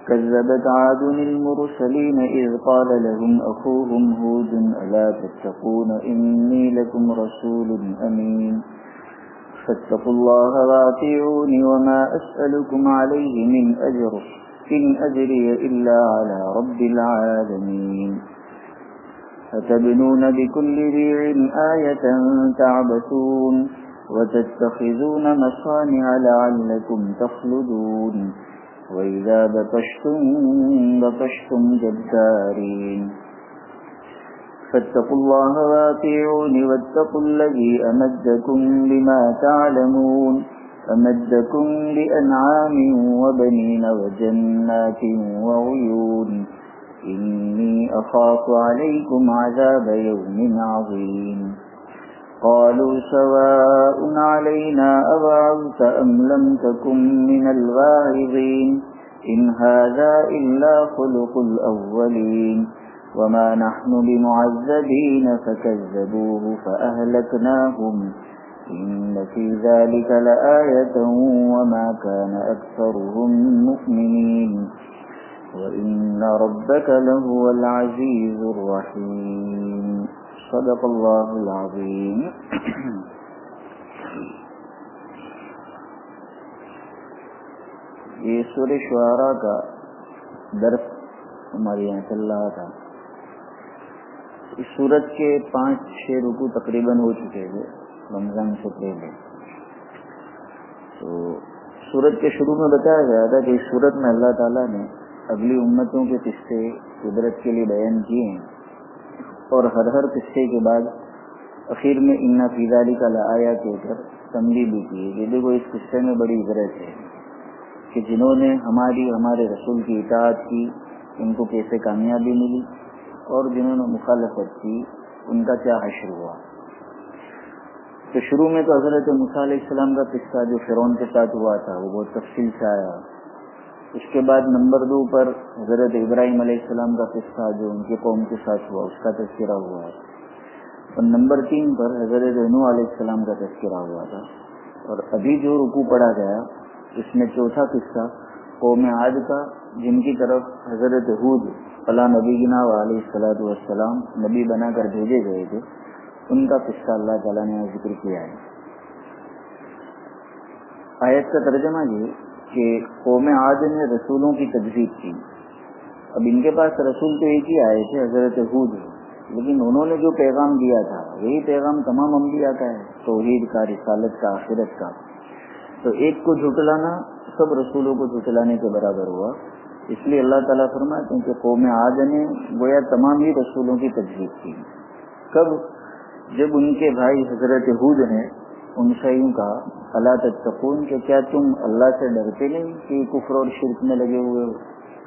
كذبت عاد المرسلين إذ قال لهم أخوهم هود ألا تتقون إني لكم رسول أمين فاتقوا الله وأطيعون وما أسألكم عليه من أجر إن أجري إلا على رب العالمين أتبنون بكل ريع آية تعبثون وتتخذون مصانع لعلكم تخلدون وإذا بطشتم جبارين فاتقوا الله وأطيعون واتقوا الذي أمدكم بما تعلمون أمدكم بأنعام وبنين وجنات وعيون إني أخاف عليكم عذاب يوم عظيم قالوا سواء علينا أوعظت أم لم تكن من الواعظين إن هذا إلا خلق الأولين وما نحن بمعذبين فكذبوه فأهلكناهم إن في ذلك لآية وما كان أكثرهم مؤمنين وإن ربك لهو العزيز الرحيم صدق اللہ العظیم. یہ سورہ شعراء کا درس ہمارے یہاں چل رہا تھا. اس سورت کے 5-6 رکوع تقریباً ہو چکے تھے رمضان سے پہلے. تو سورت کے شروع میں بتایا گیا تھا کہ اس سورت میں اللہ تعالیٰ نے اگلی امتوں کے قصے قدرت کے لیے بیان کیے ہیں اور ہر قصے کے بعد اخیر میں ان فی ذلک لآیہ کہہ کر تنبیہ بھی کی کہ دیکھو اس قصے میں بڑی عبرت ہے کہ جنہوں نے ہمارے رسول کی اطاعت کی ان کو کیسے کامیابی ملی اور جنہوں نے مخالفت کی ان کا کیا حشر ہوا. تو شروع میں تو حضرت موسیٰ علیہ السلام کا قصہ جو فرعون کے ساتھ ہوا تھا وہ بہت تفصیل سے آیا. اس کے بعد نمبر 2 پر حضرت ابراہیم علیہ السلام کا قصہ جو ان کی قوم کے ساتھ ہوا اس کا تذکرہ ہوا ہے. اور نمبر 3 پر حضرت نوح علیہ السلام کا تذکرہ ہوا تھا. اور ابھی جو رکوع پڑھا گیا اس میں چوتھا قصہ قوم عاد کا جن کی طرف حضرت ہود علیہ نبینا علیہ الصلوۃ والسلام نبی بنا کر بھیجے گئے تھے ان کا قصہ اللہ تعالیٰ نے ذکر کیا ہے. آیت کا ترجمہ یہ کہ قوم عاد نے رسولوں کی تکذیب کی. اب ان کے پاس رسول تو ایک ہی آئے تھے حضرت ہود، لیکن انہوں نے جو پیغام دیا تھا وہی پیغام تمام انبیاء کا ہے، توحید کا، رسالت کا، آخرت کا. تو ایک کو جھٹلانا سب رسولوں کو جھٹلانے کے برابر ہوا. اس لیے اللہ تعالیٰ فرماتے ہیں کہ قوم عاد نے گویا تمام ہی رسولوں کی تکذیب کی. کب؟ جب ان کے بھائی حضرت ہود نے ان سے یوں کہا الا تتقون کہ کیا تم اللہ سے ڈرتے نہیں کہ کفر اور شرک میں لگے ہوئے ہو.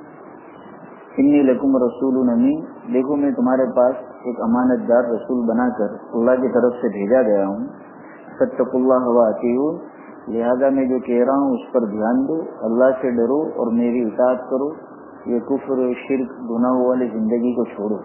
انی لکم رسول امین، دیکھو میں تمہارے پاس ایک امانت دار رسول بنا کر اللہ کی طرف سے بھیجا گیا ہوں. فاتقوا اللہ واطیعون، لہذا میں جو کہہ رہا ہوں اس پر دھیان دو، اللہ سے ڈرو اور میری اطاعت کرو. یہ کفر شرک گناہوں والی زندگی کو چھوڑو.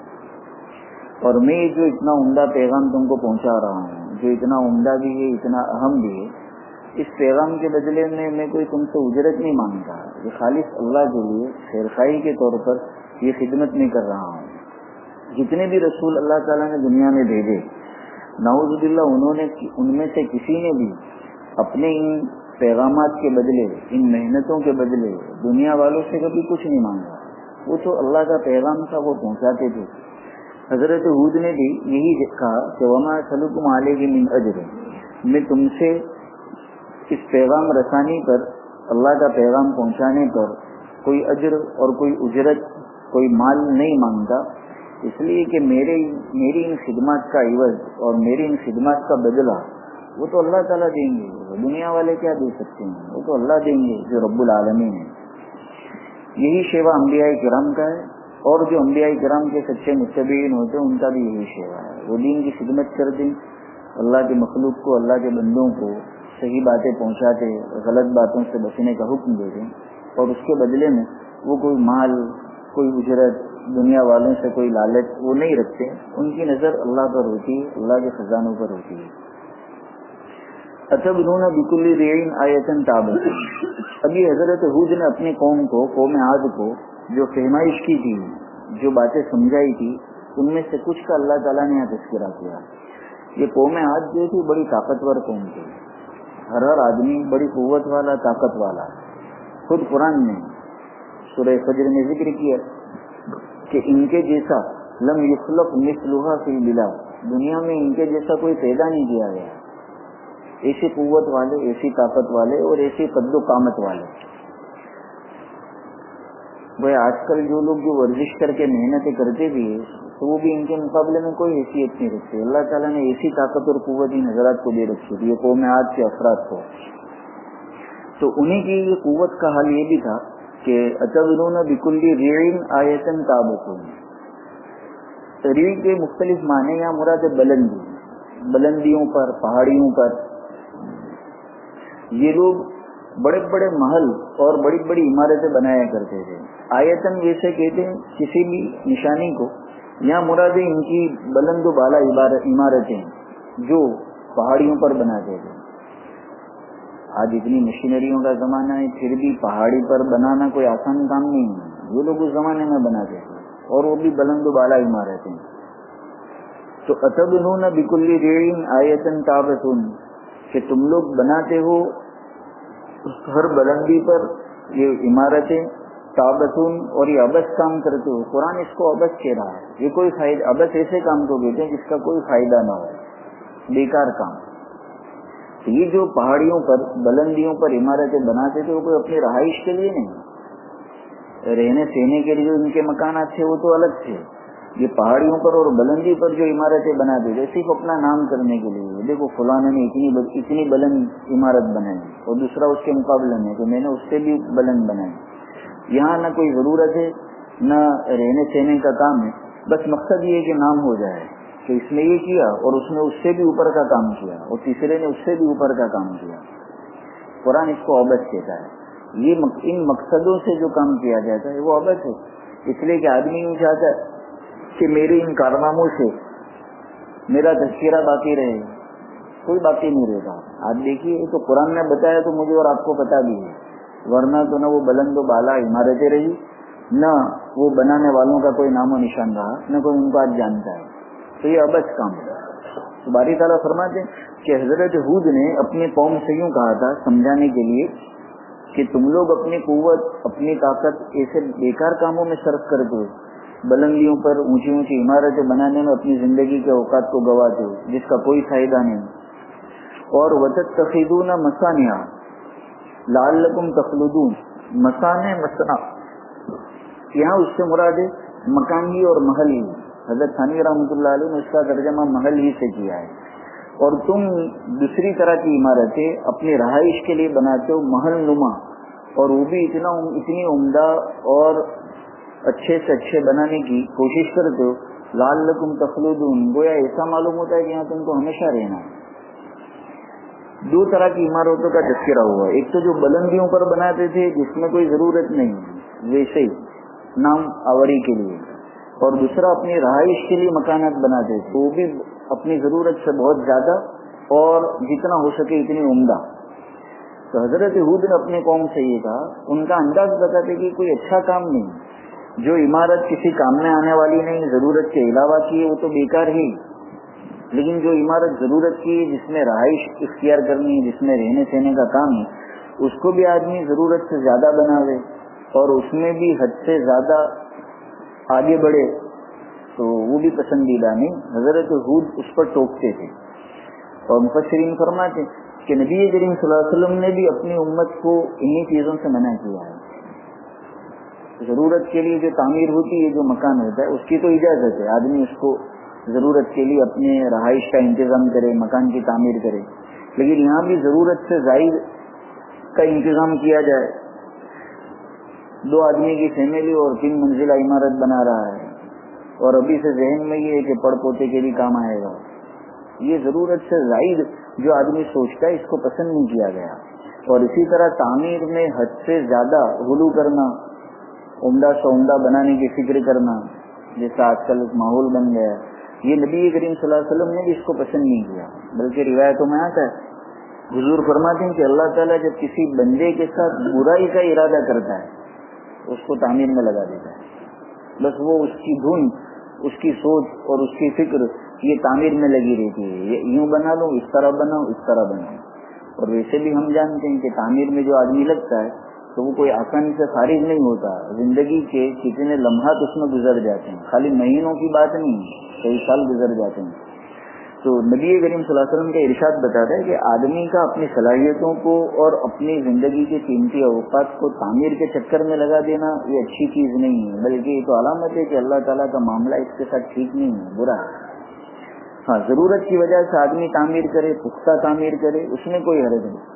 اور میں جو اتنا عمدہ پیغام تم کو پہنچا رہا ہوں جو اتنا عمدہ بھی ہے اتنا اہم بھی ہے، اس پیغام کے بدلے میں کوئی تم سے اجرت نہیں مانگتا. یہ خالص اللہ کے لیے خیرخواہی کے طور پر یہ خدمت نہیں کر رہا ہوں. جتنے بھی رسول اللہ تعالیٰ نے دنیا میں بھیجے نعوذ باللہ ان میں سے کسی نے بھی اپنے ان پیغامات کے بدلے ان محنتوں کے بدلے دنیا والوں سے کبھی کچھ نہیں مانگا. وہ تو اللہ کا پیغام تھا وہ پہنچاتے تھے. حضرت ہود نے بھی یہی کہا کہ وما اسألکم علیہ من اجر، میں تم سے اس پیغام رسانی پر اللہ کا پیغام پہنچانے پر کوئی اجر اور کوئی اجرت کوئی مال نہیں مانگتا، اس لیے کہ میری ان خدمات کا عوض اور میری ان خدمات کا بدلہ وہ تو اللہ تعالیٰ دیں گے. دنیا والے کیا دے سکتے ہیں؟ وہ تو اللہ دیں گے جو رب العالمین ہے. یہی شیوا انبیاء کرام کا ہے اور جو انبیاء کرام کے سچے متبعین ہوتے ہیں ان کا بھی یہی شیوا ہے. وہ دین کی خدمت کر دیں، اللہ کے مخلوق کو، اللہ کے بندوں کو صحیح باتیں پہنچاتے، غلط باتوں سے بچنے کا حکم دے دیں اور اس کے بدلے میں وہ کوئی مال، کوئی اجرت، دنیا والوں سے کوئی لالچ وہ نہیں رکھتے. ان کی نظر اللہ پر ہوتی ہے، اللہ کے خزانوں پر ہوتی ہے. अतबनून बिकुल्ली रिइन आयतन ताबतून। अभी हजरत हूद ने अपनी कौम को, कौम आद को जो फहमाइश की थी, जो बातें समझाई थी, उनमें से कुछ का अल्लाह ताला ने यहाँ तज़किरा किया। ये कौम आद जो थी बड़ी ताकतवर कौम थी, हर आदमी बड़ी कुव्वत वाला, ताकत वाला। खुद कुरान ने सूरह फज्र में जिक्र किया कि इनके जैसा लम युखलक मिसलुहा फिल बिलाद, दुनिया में इनके जैसा कोई पैदा नहीं किया गया, ऐसी कुव्वत वाले, ऐसी ताकत वाले और ऐसी कद्दो कामत वाले। वह आजकल जो लोग जो वर्जिश करके मेहनतें करते भी है, तो वो भी इनके मुकाबले में कोई हैसियत नहीं रखते। अल्लाह ताला ने ऐसी ताकत और कुव्वत इन हजरात को दे रखी थी, ये कौम आद के अफराद को। तो उन्हीं की ये कुव्वत का हाल ये भी था कि अतबनून बिकुल्ली रिइन आयतन ताबतून। री के मुख्तलिफ माने, या मुराद बुलंदी, बुलंदियों पर, पहाड़ियों पर ये लोग बड़े बड़े महल और बड़ी बड़ी इमारतें बनाया करते थे। आयतन जैसे कहते हैं किसी भी निशानी को, यहाँ मुराद इनकी बुलंद बाला इमारतें जो पहाड़ियों पर बनाते थे। आज इतनी मशीनरियों का जमाना है, फिर भी पहाड़ी पर बनाना कोई आसान काम नहीं है। वो लोग उस जमाने में बनाते थे, और वो भी बुलंद बाला इमारतें। तो अतबनून बिकुल्ली रिइन आयतन ताबतून, कि तुम लोग बनाते हो हर बुलंदी पर ये इमारतें, ताबतून, और ये अबस काम करते हो। कुरान इसको अबस कह रहा है। ये कोई फायदा, अबस ऐसे काम को कहते हैं जिसका कोई फायदा ना हो, बेकार काम। तो ये जो पहाड़ियों पर, बुलंदियों पर इमारतें बनाते थे, वो कोई अपनी रहाइश के लिए नहीं, रहने सहने के लिए जो इनके मकान थे वो तो अलग थे। ये पहाड़ियों पर और बुलंदी पर जो इमारतें बनाते थे सिर्फ अपना नाम करने के लिए, देखो फलाने ने इतनी बुलंद इमारत बनाई, और दूसरा उसके मुकाबले में तो मैंने उससे भी बुलंद बनाई। यहाँ न कोई जरूरत है, न रहने सहने का काम है, बस मकसद ये है कि नाम हो जाए कि इसने ये किया और उसने उससे भी ऊपर का काम किया, और तीसरे ने उससे भी ऊपर का काम किया। कुरान इसको अबस कहता है। ये इन मकसदों से जो काम किया जाता है वो अबस है। इसलिए कि आदमी यूँ चाहता है कि मेरे इन कारनामों से मेरा तज़किरा बाकी रहे, कोई बाकी नहीं रहेगा। आप देखिए, तो कुरान ने बताया तो मुझे और आपको पता भी है, वरना तो न वो बुलंद बाला इमारतें रही, न वो बनाने वालों का कोई नामो निशान रहा, न कोई उनको आज जानता है। तो ये अबस काम है। तो बारी ताला फरमाते हैं कि हजरत हूद ने अपनी कौम से यूं कहा था समझाने के लिए कि तुम लोग अपनी कुव्वत, अपनी ताकत ऐसे बेकार कामों में सर्फ करते हो, बुलंदियों पर ऊंची ऊंची इमारतें बनाने में अपनी जिंदगी के औकात को गवाते हो, जिसका कोई फायदा नहीं। और वतत्तखिदून मसानिया लअल्लकुम तखलुदून। मसाने, मसना, यहाँ उससे मुराद है मकान ही और महल ही। हजरत थानवी रहमतुल्लाह अलैह ने उसका तर्जमा महल ही से किया है। और तुम दूसरी तरह की इमारतें अपनी रहाइश के लिए बनाते हो, महल नुमा, और वो भी इतनी उम्दा और अच्छे से अच्छे बनाने की कोशिश करते हो। लअल्लकुम तखलुदून, गोया ऐसा मालूम होता है कि यहाँ तुमको हमेशा रहना है। दो तरह की इमारतों का तज़किरा हुआ, एक तो जो बुलंदियों पर बनाते थे जिसमें कोई जरूरत नहीं, वैसे ही नाम आवरी के लिए, और दूसरा अपनी रहाइश के लिए मकानात बनाते थे, वो भी अपनी जरूरत से बहुत ज्यादा और जितना हो सके इतनी उम्दा। तो हजरत हूद ने अपने कौम से ये कहा, उनका अंदाज बताते कि कोई अच्छा काम नहीं, जो इमारत किसी काम में आने वाली नहीं, जरूरत के अलावा की है, वो तो बेकार ही। लेकिन जो इमारत जरूरत की है, जिसमें रहाइश इख्तियार करनी है, जिसमें रहने सहने का काम है, उसको भी आदमी जरूरत से ज्यादा बनावे और उसमें भी हद से ज्यादा आगे बढ़े, तो वो भी पसंदीदा नहीं। हजरत हूद उस पर टोकते थे। और मुफस्सिरीन फरमाते कि नबी करीम सल्लल्लाहु अलैहि वसल्लम ने भी अपनी उम्मत को इन्हीं चीजों से मना किया है। जरूरत के लिए जो तामीर होती है, जो मकान होता है, उसकी तो इजाजत है, आदमी उसको जरूरत के लिए अपने रहाइश का इंतजाम करे, मकान की तामीर करे। लेकिन यहाँ भी जरूरत से जायद का इंतजाम किया जाए। दो आदमी की फैमिली और 3 मंजिला इमारत बना रहा है, और अभी से जहन में ये है कि पड़ पोते के भी काम आएगा। ये जरूरत से जायद जो आदमी सोचता है, इसको पसंद नहीं किया गया। और इसी तरह तामीर में हद से ज्यादा गुलू करना, उम्दा से उम्दा बनाने की फिक्र करना, जैसा आजकल माहौल बन गया, ये नबी करीम सल्लल्लाहु अलैहि वसल्लम ने भी इसको पसंद नहीं किया। बल्कि रिवायतों में आता है हुजूर फरमाते हैं कि अल्लाह ताला जब किसी बंदे के साथ बुराई का इरादा करता है उसको तामीर में लगा देता है. बस वो उसकी धुन, उसकी सोच और उसकी फिक्र ये तामीर में लगी रहती है. ये यूं बना लूं, इस तरह बनाऊं, इस तरह बनाऊं. और वैसे भी हम जानते हैं कि तामीर में जो आदमी लगता है तो वो कोई आसानी से फारिग नहीं होता. जिंदगी के कितने लम्हात उसमें गुजर जाते हैं, खाली महीनों की बात नहीं, कई साल गुजर जाते हैं. तो नबी करीम सल्लल्लाहु अलैहि वसल्लम का इरशाद बताता है कि आदमी का अपनी सलाहियतों को और अपनी जिंदगी के कीमती अवकात को तामीर के चक्कर में लगा देना ये अच्छी चीज नहीं है, बल्कि ये तो अलामत है कि अल्लाह ताला का मामला इसके साथ ठीक नहीं है, बुरा है. हाँ, जरूरत की वजह से आदमी तामीर करे, पुख्ता तामीर करे, उसमें कोई हर्ज नहीं.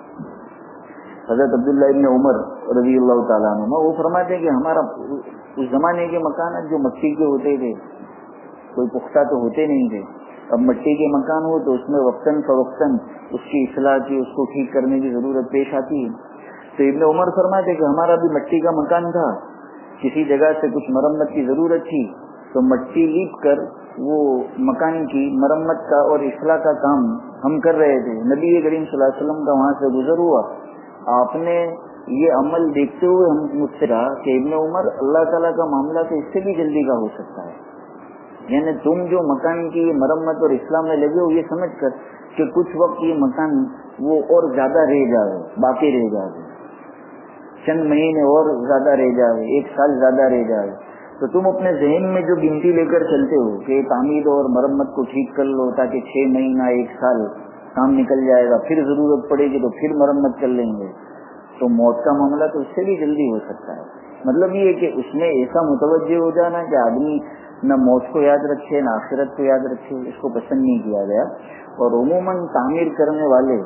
हजरत अब्दुल्लाह इब्न उमर रज़ी अल्लाह ताला अन्हु वो फरमाते हैं कि हमारा उस जमाने के मकान जो मिट्टी के होते थे, कोई पुख्ता तो होते नहीं थे. अब मिट्टी के मकान हो तो उसमें वक्तन फवक्तन उसकी इस्लाह की, उसको ठीक करने की जरूरत पेश आती है. तो इब्न उमर फरमाते कि हमारा भी मिट्टी का मकान था, किसी जगह से कुछ मरम्मत की जरूरत थी तो मिट्टी लीप कर वो मकान की मरम्मत का और इस्लाह का काम हम कर रहे थे. नबी करीम सल्लल्लाहु अलैहि वसल्लम का वहां से गुजर हुआ. आपने ये अमल देखते हुए हम मुझसे कहा कि इब्न उमर, अल्लाह ताला का मामला तो इससे भी जल्दी का हो सकता है. यानी तुम जो मकान की मरम्मत और इस्लाम में लगे हो ये समझ कर कि कुछ वक्त ये मकान वो और ज्यादा रह जाए, बाकी रह जाए, चंद महीने और ज्यादा रह जाए, एक साल ज्यादा रह जाए, तो तुम अपने जहन में जो गिनती लेकर चलते हो कि तामीर और मरम्मत को ठीक कर लो ताकि 6 महीना 1 साल काम निकल जाएगा, फिर जरूरत पड़ेगी तो फिर मरम्मत कर लेंगे, तो मौत का मामला तो उससे भी जल्दी हो सकता है. मतलब ये कि उसमें ऐसा मुतवज्जे हो जाना कि आदमी न मौत को याद रखे न आखिरत को याद रखे, इसको पसंद नहीं किया गया. और उमूमन तामीर करने वाले,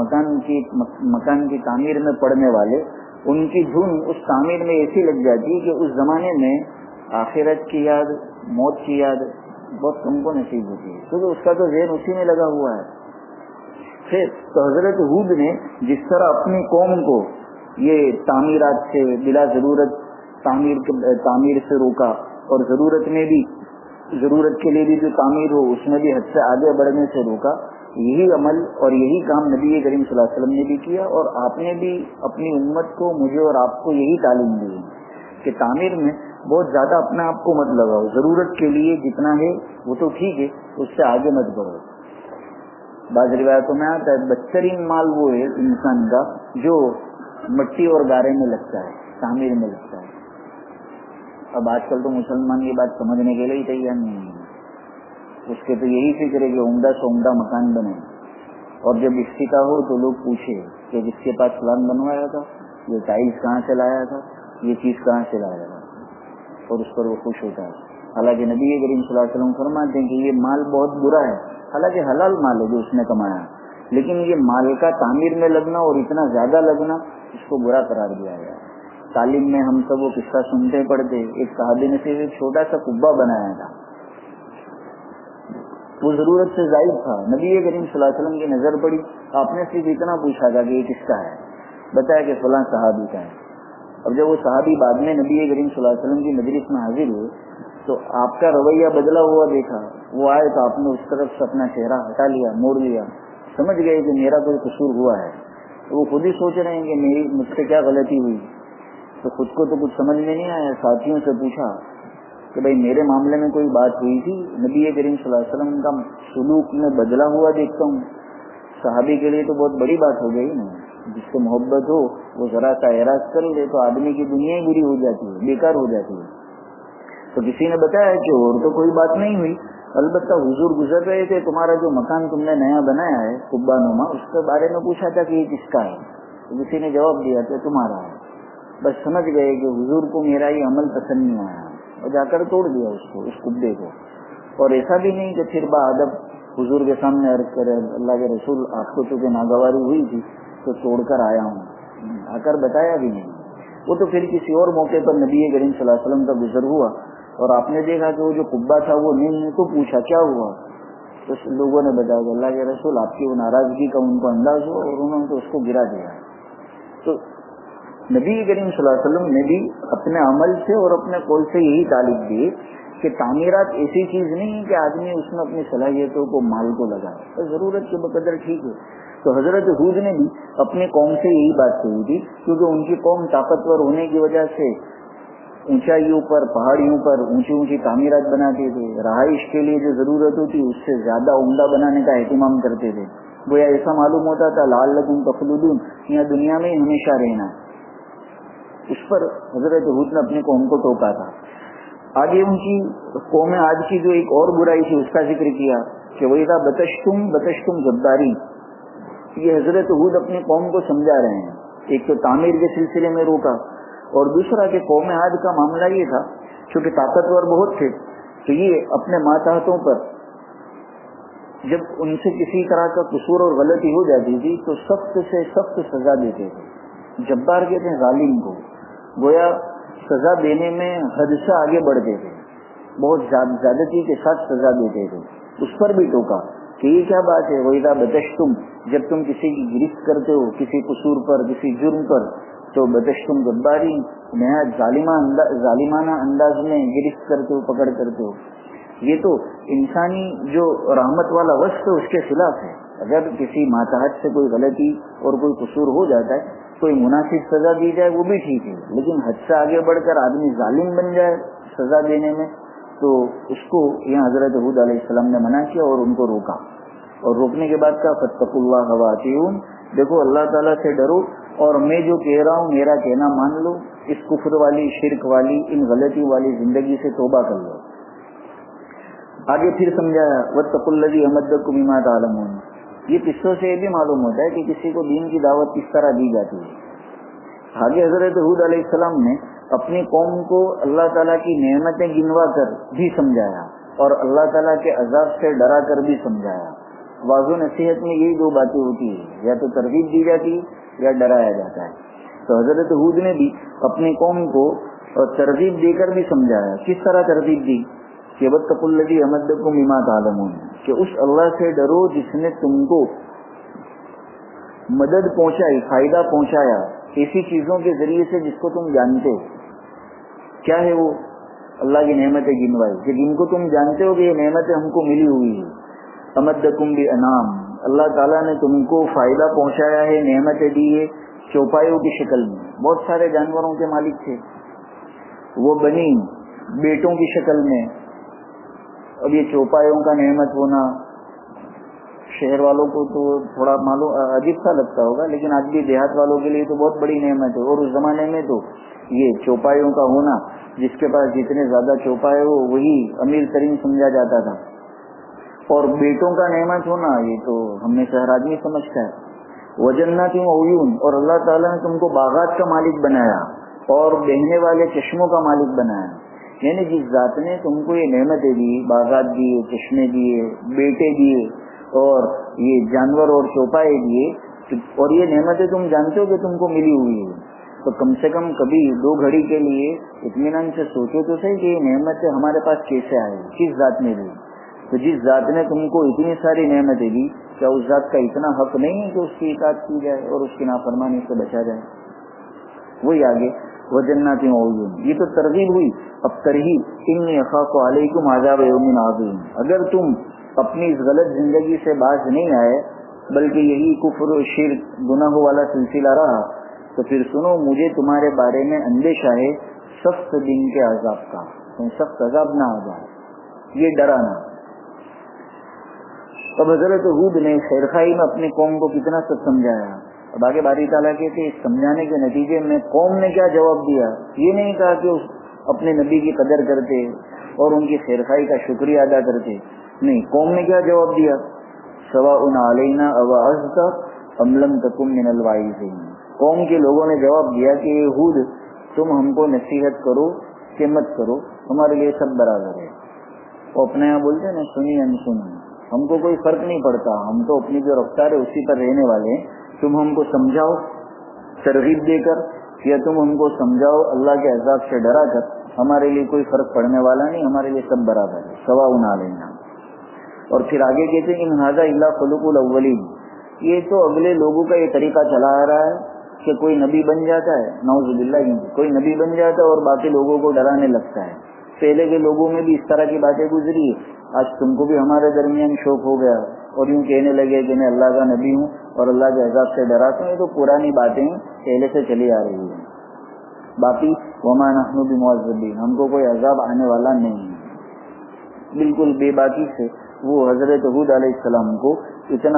मकान की तामीर में पड़ने वाले, उनकी धुन उस तामीर में ऐसी लग जाती है कि उस जमाने में आखिरत की याद, मौत की याद बहुत कम को नसीब होती है, क्योंकि उसका तो ज़हन उसी में लगा हुआ है. फिर तो हजरत हूद ने जिस तरह अपनी कौम को ये तामीरात से बिला जरूरत तामीर से रोका और जरूरत में भी, जरूरत के लिए भी जो तामीर हो उसमें भी हद से आगे बढ़ने से रोका, यही अमल और यही काम नबी करीम सल्लल्लाहु अलैहि वसल्लम ने भी किया. और आपने भी अपनी उम्मत को, मुझे और आपको यही तालीम दी कि तामीर में बहुत ज्यादा अपने आप को मत लगाओ, जरूरत के लिए जितना है वो तो ठीक है, उससे आगे मत बढ़ो. बाज़ रिवायतों में आता है बदतरीन माल वो है इंसान का जो मिट्टी और गारे में लगता है, तामीर में लगता है. अब आजकल तो मुसलमान ये बात समझने के लिए ही तैयार नहीं है. उसके तो यही फिक्र है कि उम्दा से उम्दा मकान बने, और जब इफ्तिता हो तो लोग पूछे कि जिसके पास फलान बनवाया था, ये टाइल्स कहाँ से लाया था, ये चीज कहाँ से लाया था, और उस पर वो खुश होता है. हालांकि नबी करीम सल्लल्लाहु अलैहि वसल्लम फरमाते हैं कि ये माल बहुत बुरा है, हालांकि हलाल माल है जो उसने कमाया, लेकिन ये माल का तामीर में लगना और इतना ज्यादा लगना इसको बुरा करार दिया गया. तालीम में हम सब वो किस्सा सुनते पढ़ते, एक सहाबी ने सिर्फ एक छोटा सा कुब्बा बनाया था, वो जरूरत से जायद था. नबी करीम सल्लल्लाहु अलैहि वसल्लम की नजर पड़ी, आपने सिर्फ इतना पूछा था कि ये किसका है, बताया कि फलां सहाबी का है. अब जब वो सहाबी बाद में नबी करीम सल्लल्लाहु अलैहि वसल्लम की मजलिस में हाजिर हुए तो आपका रवैया बदला हुआ देखा. वो आए तो आपने उस तरफ से अपना चेहरा हटा लिया, मोड़ लिया, समझ गए कि मेरा कोई कसूर हुआ है. तो वो खुद ही सोच रहे हैं कि मुझसे क्या गलती हुई. तो खुद को तो कुछ समझ में नहीं आया, साथियों से पूछा कि भाई मेरे मामले में कोई बात हुई थी. नबी करीम सल्लल्लाहु अलैहि वसल्लम का सुलूक में बदला हुआ देखता हूँ. सहाबी के लिए तो बहुत बड़ी बात हो गई ना, जिससे मोहब्बत हो वो जरा सा एराज कर ले तो आदमी की दुनिया ही बुरी हो जाती है, बेकार हो जाती है. तो किसी ने बताया कि और तो कोई बात नहीं हुई, अलबत्ता हुजूर गुजर रहे थे, तुम्हारा जो मकान तुमने नया बनाया है कुब्बा नुमा, उसके बारे में पूछा था कि ये किसका है. तो किसी ने जवाब दिया कि तुम्हारा है. बस समझ गए कि हुजूर को मेरा ये अमल पसंद नहीं आया और जाकर तोड़ दिया उसको, उस कुब्बे को. और ऐसा भी नहीं कि फिर बादब हुजूर के सामने अर्ज करे अल्लाह के रसूल आपको चूंकि नागवारी हुई थी तो तोड़कर आया हूँ, आकर बताया भी नहीं. वो तो फिर किसी और मौके पर नबी करीम सल्लल्लाहु अलैहि वसल्लम का गुजर हुआ और आपने देखा कि वो जो कुब्बा था वो नहीं है, तो पूछा क्या हुआ. तो लोगों ने बताया अल्लाह के रसूल आपकी वो नाराजगी का उनको अंदाज हुआ और उन्होंने तो उसको गिरा दिया. तो नबी करीम सल्लल्लाहु अलैहि वसल्लम ने भी अपने अमल से और अपने कौल से यही तालीम दी کہ تعمیرات ایسی چیز نہیں ہے کہ آدمی اس میں اپنی صلاحیتوں کو مال کو لگائے، تو ضرورت کے بقدر ٹھیک ہے. تو حضرت ہود نے بھی اپنی قوم سے یہی بات کہی تھی، کیونکہ ان کی قوم طاقتور ہونے کی وجہ سے اونچائیوں پر، پہاڑیوں پر اونچی اونچی تعمیرات بناتے تھے، رہائش کے لیے جو ضرورت ہوتی اس سے زیادہ عمدہ بنانے کا اہتمام کرتے تھے. گویا ایسا معلوم ہوتا تھا لعلکم تخلدون، یہاں دنیا میں ہی ہمیشہ رہنا. اس پر حضرت ہود نے اپنی قوم کو ٹوکا تھا. آگے ان کی قوم آج کی جو ایک اور برائی تھی اس کا ذکر کیا کہ وَإِذَا بَطَشْتُمْ جَبَّارِينَ. یہ حضرت ہود اپنی قوم کو سمجھا رہے ہیں. ایک تو تعمیر کے سلسلے میں روکا، اور دوسرا کہ قوم عاد کا معاملہ یہ تھا چونکہ طاقتور بہت تھے تو یہ اپنے ماتحتوں پر جب ان سے کسی طرح کا قصور اور غلطی ہو جاتی تھی تو سخت سے سخت سزا دیتے تھے. جبار کہتے ہیں ظالم کو، گویا سزا دینے میں حد سے آگے بڑھتے تھے، بہت زیادتی کے ساتھ سزا دیتے تھے. اس پر بھی ٹوکا کہ یہ کیا بات ہے، وَإِذَا بَطَشْتُمْ، جب تم کسی کی گرفت کرتے ہو کسی قصور پر، کسی جرم پر، تو بطشتم جبارین، نہایت ظالمانہ انداز میں گرفت کرتے ہو، پکڑ کرتے ہو. یہ تو انسانی جو رحمت والا وصف ہے اس کے خلاف ہے. اگر کسی ماتحت سے کوئی غلطی اور کوئی قصور ہو جاتا ہے، کوئی مناسب سزا دی جائے وہ بھی ٹھیک ہے، لیکن حد سے آگے بڑھ کر آدمی ظالم بن جائے سزا دینے میں، تو اس کو یہاں حضرت ہود علیہ السلام نے منع کیا اور ان کو روکا. اور روکنے کے بعد کہا فاتقوا اللہ وأطیعون، دیکھو اللہ تعالیٰ سے ڈرو اور میں جو کہہ رہا ہوں میرا کہنا مان لو، اس کفر والی، شرک والی، ان غلطی والی زندگی سے توبہ کر لو. آگے پھر سمجھایا واتقوا الذی امدکم بما تعلمون. یہ قصوں سے یہ بھی معلوم ہوتا ہے کہ کسی کو دین کی دعوت کس طرح دی جاتی ہے. آگے حضرت ہود علیہ السلام نے اپنی قوم کو اللہ تعالیٰ کی نعمتیں گنوا کر بھی سمجھایا اور اللہ تعالیٰ کے عذاب سے ڈرا کر بھی سمجھایا. واضح و نصیحت میں یہی دو باتیں ہوتی ہیں، یا تو ترغیب دی جاتی ہے یا ڈرایا جاتا ہے. تو حضرت ہود نے بھی اپنی قوم کو ترغیب دے کر بھی سمجھایا. کس طرح ترغیب دی کہ واتقوا الذی امدکم بما تعلمون، کہ اس اللہ سے ڈرو جس نے تم کو مدد پہنچائی، فائدہ پہنچایا ایسی چیزوں کے ذریعے سے جس کو تم جانتے ہو. کیا ہے وہ؟ اللہ کی نعمتیں گنوائی کہ جن کو تم جانتے ہو کہ یہ نعمتیں ہم کو ملی ہوئی ہیں. امدکم بانعام، اللہ تعالیٰ نے تم کو فائدہ پہنچایا ہے، نعمتیں دی ہے چوپایوں کی شکل میں. بہت سارے جانوروں کے مالک تھے، وہ بنی بیٹوں کی شکل میں. اب یہ چوپایوں کا نعمت ہونا شہر والوں کو تو تھوڑا معلوم عجیب سا لگتا ہوگا، لیکن آج بھی دیہات والوں کے لیے تو بہت بڑی نعمت ہے. اور اس زمانے میں تو یہ چوپایوں کا ہونا، جس کے پاس جتنے زیادہ چوپائے ہو وہی امیر ترین سمجھا جاتا تھا. اور بیٹوں کا نعمت ہونا یہ تو ہم نے شہر آدمی سمجھتا ہے. وجنات وعیون، اور اللہ تعالیٰ نے تم کو باغات کا مالک بنایا اور بہنے والے چشموں کا مالک بنایا. یعنی جس ذات نے تم کو یہ نعمتیں دی، باغات دیے، چشمے دیے، بیٹے دیے اور یہ جانور اور چوپائے دیے، اور یہ نعمتیں تم جانتے ہو کہ تم کو ملی ہوئی ہے، تو کم سے کم کبھی دو گھڑی کے لیے اطمینان سے سوچو تو صحیح کہ یہ نعمتیں ہمارے پاس کیسے آئے، کس ذات نے دی. تو جس ذات نے تم کو اتنی ساری نعمتیں دی، کیا اس ذات کا اتنا حق نہیں ہے کہ اس کی اطاعت کی جائے اور اس کی نافرمانی سے بچا جائے؟ وہی آگے وجنات وعیون، یہ تو ترغیب ہوئی. اب ترغیب انی اخاف علیکم عذاب یوم عظیم. اگر تم اپنی اس غلط زندگی سے باز نہیں آئے بلکہ یہی کفر و شرک گناہ والا سلسلہ رہا، تو پھر سنو مجھے تمہارے بارے میں اندیشہ ہے سخت دن کے عذاب کا، سخت عذاب نہ آ جائے، یہ ڈرانا. اب حضرت ہود نے خیرخواہی میں اپنی قوم کو کتنا سب سمجھایا. اب آگے باری تعالیٰ کہتے اس سمجھانے کے نتیجے میں قوم نے کیا جواب دیا. یہ نہیں کہا کہ اپنے نبی کی قدر کرتے اور ان کی خیرخواہی کا شکریہ ادا کرتے، نہیں، قوم نے کیا جواب دیا، سواء علینا اوعظت ام لم تکن من الواعظین. قوم کے لوگوں نے جواب دیا کہ ہود تم ہم کو نصیحت کرو کہ مت کرو، ہمارے لیے سب برابر ہے. وہ اپنے یہاں بولتے ہیں نا سنی انسنی، ہم کو کوئی فرق نہیں پڑتا، ہم تو اپنی جو رفتار ہے اسی پر رہنے والے ہیں. تم ہم کو سمجھاؤ ترغیب دے کر، یا تم ہم کو سمجھاؤ اللہ کے عذاب سے ڈرا کر، ہمارے لیے کوئی فرق پڑنے والا نہیں، ہمارے لیے سب برابر ہے، سواء علینا. اور پھر آگے کہتے ہیں ان ھذا الا خلق الاولین، یہ تو اگلے لوگوں کا یہ طریقہ چلا آ رہا ہے کہ کوئی نبی بن جاتا ہے، نعوذ باللہ، کوئی نبی بن جاتا ہے اور باقی لوگوں کو ڈرانے لگتا ہے پہلے کے لوگوں میں بھی اس طرح کی باتیں گزری ہے. آج تم کو بھی ہمارے درمیان شوق ہو گیا اور یوں کہنے لگے کہ میں اللہ کا نبی ہوں اور اللہ کے عذاب سے ڈراتا ہوں. یہ تو پرانی باتیں پہلے سے چلی آ رہی ہیں. باقی وما نحن بمعذبین، ہم کو کوئی عذاب آنے والا نہیں ہے. بالکل بے باکی سے وہ حضرت ہود علیہ السلام کو اتنا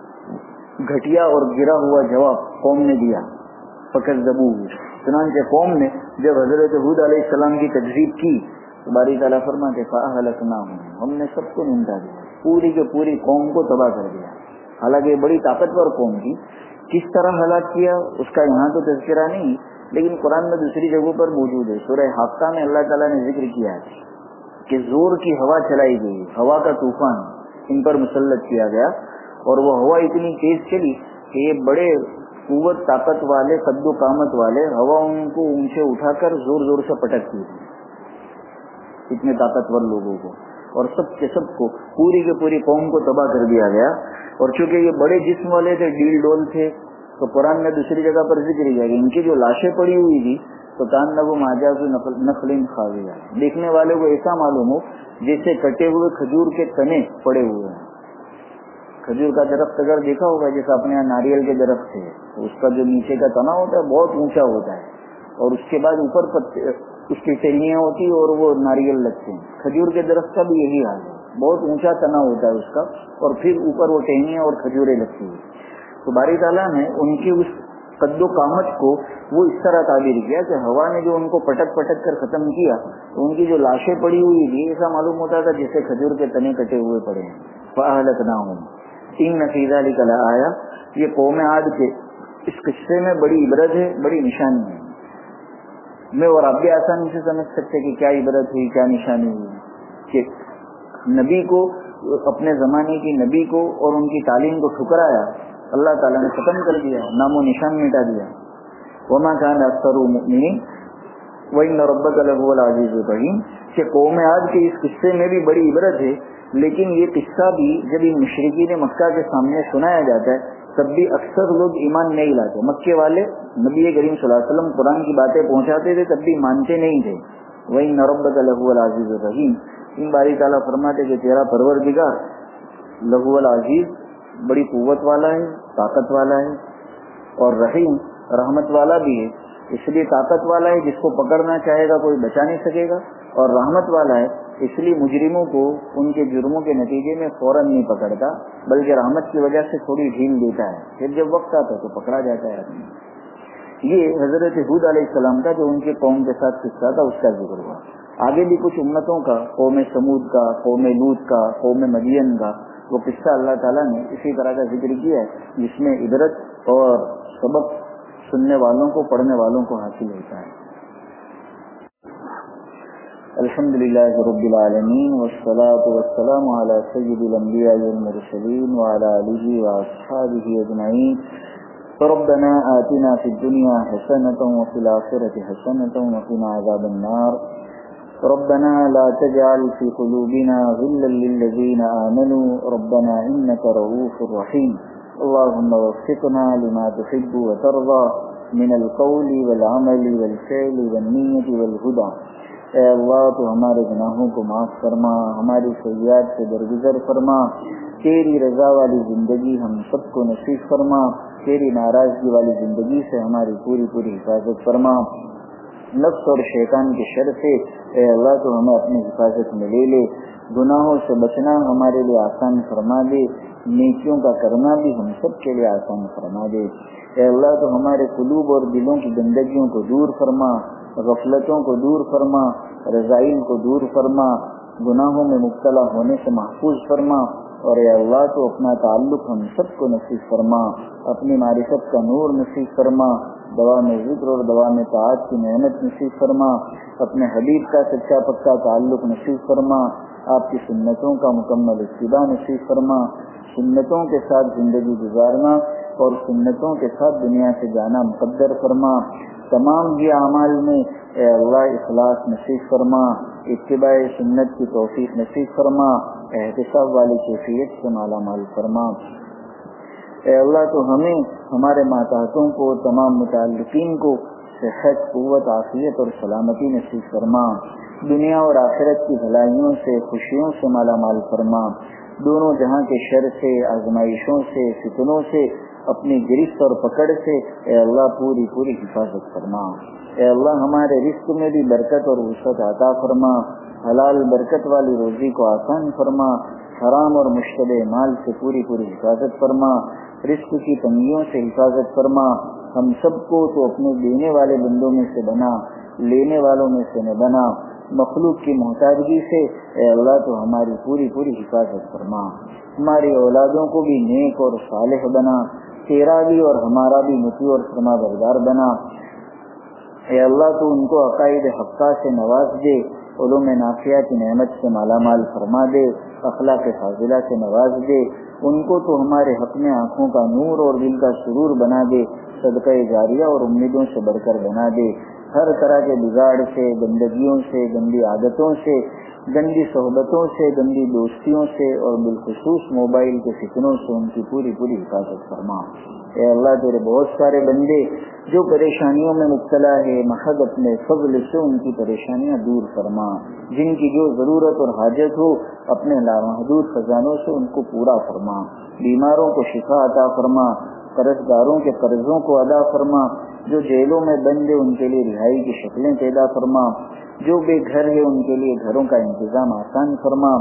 گھٹیا اور گرا ہوا جواب قوم نے دیا. فکذبوہ، چنانچہ قوم نے جب حضرت ہود علیہ السلام کی تکذیب کی تو باری تعالیٰ فرماتے فأہلکناہم، ہم نے سب کو نمٹا دیا، پوری کے پوری قوم کو تباہ کر دیا. حالانکہ بڑی طاقتور قوم تھی. کس طرح ہلاک کیا اس کا یہاں تو تذکرہ نہیں، لیکن قرآن میں دوسری جگہوں پر موجود ہے. سورہ حاقہ میں اللہ تعالیٰ نے ذکر کیا ہے کہ زور کی ہوا چلائی گئی، ہوا کا طوفان ان پر مسلط کیا گیا، اور وہ ہوا اتنی تیز چلی کہ یہ بڑے قوت طاقت والے قد و قامت والے ہوا ان کو اونچے اٹھا کر زور زور سے پٹکتی تھی، اتنے طاقتور لوگوں کو، اور سب کے سب کو پوری کے پوری قوم کو تباہ کر دیا گیا. اور چونکہ یہ بڑے جسم والے تھے، ڈیل ڈول تھے، تو قرآن نے دوسری جگہ پر ذکر کیا کہ ان کی جو لاشیں پڑی ہوئی تھی تو کانہم اعجاز نخل خاویہ، دیکھنے والے کو ایسا معلوم ہو جیسے کٹے ہوئے کھجور کے تنے پڑے ہوئے ہیں. کھجور کا درخت اگر دیکھا ہوگا جیسا اپنے یہاں ناریل کے درخت ہے، تو اس کا جو نیچے کا تنا ہوتا ہے بہت اونچا ہوتا ہے، اور اس کے بعد اوپر اس کی ٹہنیاں ہوتی اور وہ ناریل لگتے ہیں. کھجور کے درخت کا بھی یہی حال ہے، بہت اونچا تنا ہوتا ہے اس کا، اور پھر اوپر وہ ٹہنیاں اور کھجوریں لگتی ہیں. تو باری تعالیٰ نے ان کی اس قد و قامت کو وہ اس طرح تعبیر کیا کہ ہوا نے جو ان کو پٹک پٹک کر ختم کیا تو ان کی جو لاشیں پڑی ہوئی تھی ایسا معلوم ہوتا تھا جیسے کھجور کے تنے کٹے ہوئے پڑے ہیں. فأہلکناہم ان فی ذلک لآیہ، یہ قوم عاد کے اس قصے میں بڑی عبرت ہے، بڑی نشانی ہے. میں اور آپ بھی آسانی سے سمجھ سکتے کہ کیا عبرت ہوئی، کیا نشانی ہوئی، کہ نبی کو، اپنے زمانے کی نبی کو اور ان کی تعلیم کو ٹھکرایا، اللہ تعالیٰ نے ختم کر دیا، نام و نشان مٹا دیا. وما كان اکثر مؤمنین وان ربک لهو العزیز الرحیم، کہ قوم عاد کے اس قصے میں بھی بڑی عبرت ہے. لیکن یہ قصہ بھی جب ان مشرکین مکہ کے سامنے سنایا جاتا ہے تب بھی اکثر لوگ ایمان نہیں لاتے. مکے والے نبی کریم صلی اللہ علیہ وسلم قرآن کی باتیں پہنچاتے تھے تب بھی مانتے نہیں تھے. وان ربک لهو العزیز الرحیم، ان باری تعالیٰ فرماتے کہ تیرا پروردگار لهو العزیز، بڑی قوت والا ہے، طاقت والا ہے، اور رحیم، رحمت والا بھی ہے. اس لیے طاقت والا ہے، جس کو پکڑنا چاہے گا کوئی بچا نہیں سکے گا، اور رحمت والا ہے اس لیے مجرموں کو ان کے جرموں کے نتیجے میں فوراً نہیں پکڑتا، بلکہ رحمت کی وجہ سے تھوڑی ڈھیل دیتا ہے، پھر جب وقت آتا ہے تو پکڑا جاتا ہے آدمی. یہ حضرت ہود علیہ السلام کا جو ان کے قوم کے ساتھ قصہ تھا اس کا ذکر ہوا. آگے بھی کچھ امتوں کا، قوم سمود کا، قوم لوط کا، قوم مدین کا، وہ قصہ اللہ تعالیٰ نے اسی طرح کا ذکر کیا ہے جس میں عبرت اور سبق سننے والوں کو، پڑھنے والوں کو حاصل ہوتا ہے. الحمد للہ رب العالمین والصلاة والسلام علی سید الانبیاء والمرسلین وعلی آلہ واصحابہ اجمعین. ربنا آتنا فی الدنیا حسنة وفی الآخرة حسنة وقنا عذاب النار. ربنا لا تجعل في قلوبنا غلا للذین آمنوا ربنا انك رؤوف رحیم. اللهم وفقنا لما تحب وترضى من القول والعمل والفعل والنیت والہدى. اے اللہ تو ہمارے گناہوں کو معاف فرما، ہماری سیئات سے درگزر فرما، تیری رضا والی زندگی ہم سب کو نصیب فرما، تیری ناراضگی والی زندگی سے ہماری پوری پوری حفاظت فرما. نفس اور شیطان کے شر سے اے اللہ تو ہمیں اپنی حفاظت میں لے لے. گناہوں سے بچنا ہمارے لیے آسان فرما دے، نیکیوں کا کرنا بھی ہم سب کے لیے آسان فرما دے. اے اللہ تو ہمارے قلوب اور دلوں کی گندگیوں کو دور فرما، غفلتوں کو دور فرما، رذائل کو دور فرما، گناہوں میں مبتلا ہونے سے محفوظ فرما. اور اے اللہ تو اپنا تعلق ہم سب کو نصیب فرما، اپنی معرفت کا نور نصیب فرما، دوا میں ذکر اور دوا میں طاعت کی محنت نصیب فرما، اپنے حبیب کا سچا پکا تعلق نصیب فرما، آپ کی سنتوں کا مکمل اتباع نصیب فرما، سنتوں کے ساتھ زندگی گزارنا اور سنتوں کے ساتھ دنیا سے جانا مقدر فرما. تمام بھی اعمال میں اے اللہ اخلاص نصیب فرما، اتباع سنت کی توفیق نصیب فرما، احتساب والی کیفیت سے مالا مال فرما. اے اللہ تو ہمیں، ہمارے ماتحتوں کو، تمام متعلقین کو صحت، قوت، عافیت اور سلامتی نصیب فرما. دنیا اور آخرت کی بھلائیوں سے خوشیوں سے مالا مال فرما، دونوں جہاں کے شر سے آزمائشوں سے فتنوں سے اپنی گرفت اور پکڑ سے اے اللہ پوری پوری حفاظت فرما۔ اے اللہ ہمارے رزق میں بھی برکت اور وسعت عطا فرما، حلال برکت والی روزی کو آسان فرما، حرام اور مشتبہ مال سے پوری پوری حفاظت فرما، رزق کی تنگیوں سے حفاظت فرما۔ ہم سب کو تو اپنے دینے والے بندوں میں سے بنا، لینے والوں میں سے نہ بنا، مخلوق کی محتاجگی سے اے اللہ تو ہماری پوری پوری حفاظت فرما۔ ہماری اولادوں کو بھی نیک اور صالح بنا، تیرا بھی اور ہمارا بھی مطیع اور فرما بردار بنا۔ اے اللہ تو ان کو عقائد حقہ سے نواز دے، علوم نافعہ کی نعمت سے مالا مال فرما دے، اخلاق فاضلہ سے نواز دے، ان کو تو ہمارے حق میں آنکھوں کا نور اور دل کا سرور بنا دے، صدقہ جاریہ اور امیدوں سے بڑھ کر بنا دے، ہر طرح کے بگاڑ سے، گندگیوں سے، گندی عادتوں سے، گندی صحبتوں سے، گندی دوستیوں سے اور بالخصوص موبائل کے فتنوں سے ان کی پوری پوری حفاظت فرما۔ اے اللہ تیرے بہت سارے بندے جو پریشانیوں میں مبتلا ہے، محض اپنے فضل سے ان کی پریشانیاں دور فرما، جن کی جو ضرورت اور حاجت ہو اپنے لامحدود خزانوں سے ان کو پورا فرما، بیماروں کو شفا عطا فرما، قرض داروں کے قرضوں کو ادا فرما، جو جیلوں میں بند ہے ان کے لیے رہائی کی شکلیں پیدا فرما، جو بے گھر ہے ان کے لیے گھروں کا انتظام آسان فرما۔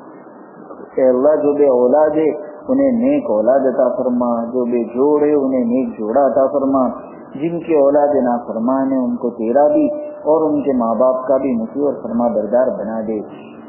اے اللہ جو بے اولاد ہے انہیں نیک اولاد عطا فرما، جو بے جوڑ ہے انہیں نیک جوڑا عطا فرما، جن کی اولاد نافرمان ہے ان کو تیرا بھی اور ان کے ماں باپ کا بھی مطیع اور فرما بردار بنا دے۔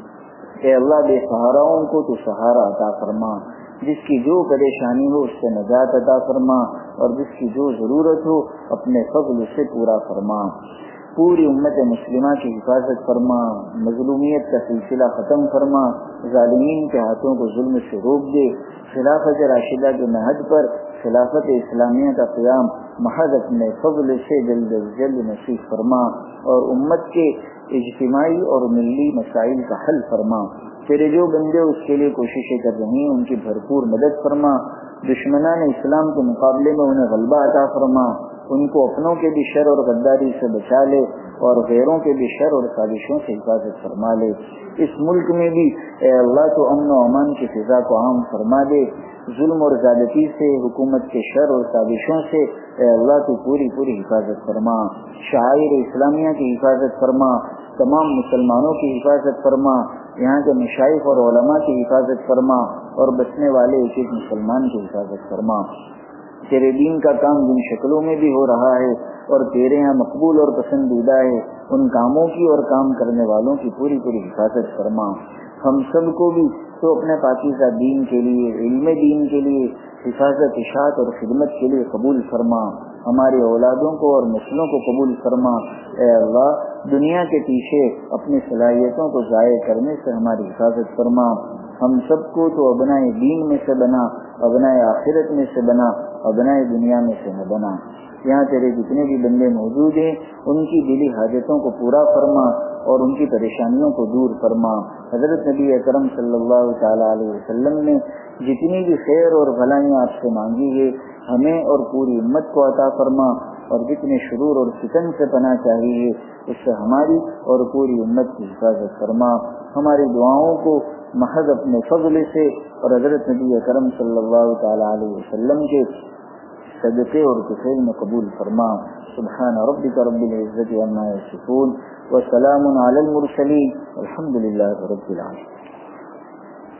اے اللہ بے سہاراؤں کو تو سہارا عطا فرما، جس کی جو پریشانی ہو اس سے نجات عطا فرما، اور جس کی جو ضرورت ہو اپنے فضل سے پورا فرما۔ پوری امت مسلمہ کی حفاظت فرما، مظلومیت کا سلسلہ ختم فرما، ظالمین کے ہاتھوں کو ظلم سے روک دے، خلافت راشدہ کے نہج پر خلافت اسلامیہ کا قیام محض اپنے فضل سے جلد از جلد نصیب فرما، اور امت کے اجتماعی اور ملی مسائل کا حل فرما۔ تیرے جو بندے اس کے لیے کوششیں کر رہی ہیں ان کی بھرپور مدد فرما، دشمنان اسلام کے مقابلے میں انہیں غلبہ عطا فرما، ان کو اپنوں کے بھی شر اور غداری سے بچا لے اور غیروں کے بھی شر اور سازشوں سے حفاظت فرما لے۔ اس ملک میں بھی اے اللہ تو امن و امان کی فضا کو عام فرما دے، ظلم اور زیادتی سے، حکومت کے شر اور سازشوں سے اے اللہ تو پوری پوری حفاظت فرما، شعائر اسلامیہ کی حفاظت فرما، تمام مسلمانوں کی حفاظت فرما، یہاں کے مشائخ اور علماء کی حفاظت فرما، اور بچنے والے ایک ایک مسلمان کی حفاظت فرما۔ تیرے دین کا کام جن شکلوں میں بھی ہو رہا ہے اور تیرے یہاں مقبول اور پسندیدہ ہے، ان کاموں کی اور کام کرنے والوں کی پوری پوری حفاظت فرما۔ ہم سب کو بھی تو اپنے پاکیزہ دین کے لیے، علم دین کے لیے، حفاظت اشاعت اور خدمت کے لیے قبول فرما، ہماری اولادوں کو اور نسلوں کو قبول فرما۔ اے اللہ دنیا کے پیچھے اپنی صلاحیتوں کو ضائع کرنے سے ہماری حفاظت فرما، ہم سب کو تو ابنائے دین میں سے بنا، ابنائے آخرت میں سے بنا، ابنائے دنیا میں سے نہ بنا۔ یہاں تیرے جتنے بھی بندے موجود ہیں ان کی دلی حاجتوں کو پورا فرما اور ان کی پریشانیوں کو دور فرما۔ حضرت نبی اکرم صلی اللہ تعالی علیہ وسلم نے جتنی بھی خیر اور بھلائیاں آپ سے مانگی ہے ہمیں اور پوری امت کو عطا فرما، اور جتنے شرور اور فتن سے پناہ چاہیے اس سے ہماری اور پوری امت کی حفاظت فرما۔ ہماری دعاؤں کو محض اپنے فضل سے اور حضرت نبی اکرم صلی اللہ تعالی علیہ وسلم کے صدقے اور طفیل میں قبول فرما۔ سبحان ربک رب العزت عما یصفون وسلام علی المرسلین والحمد للہ رب العالمین۔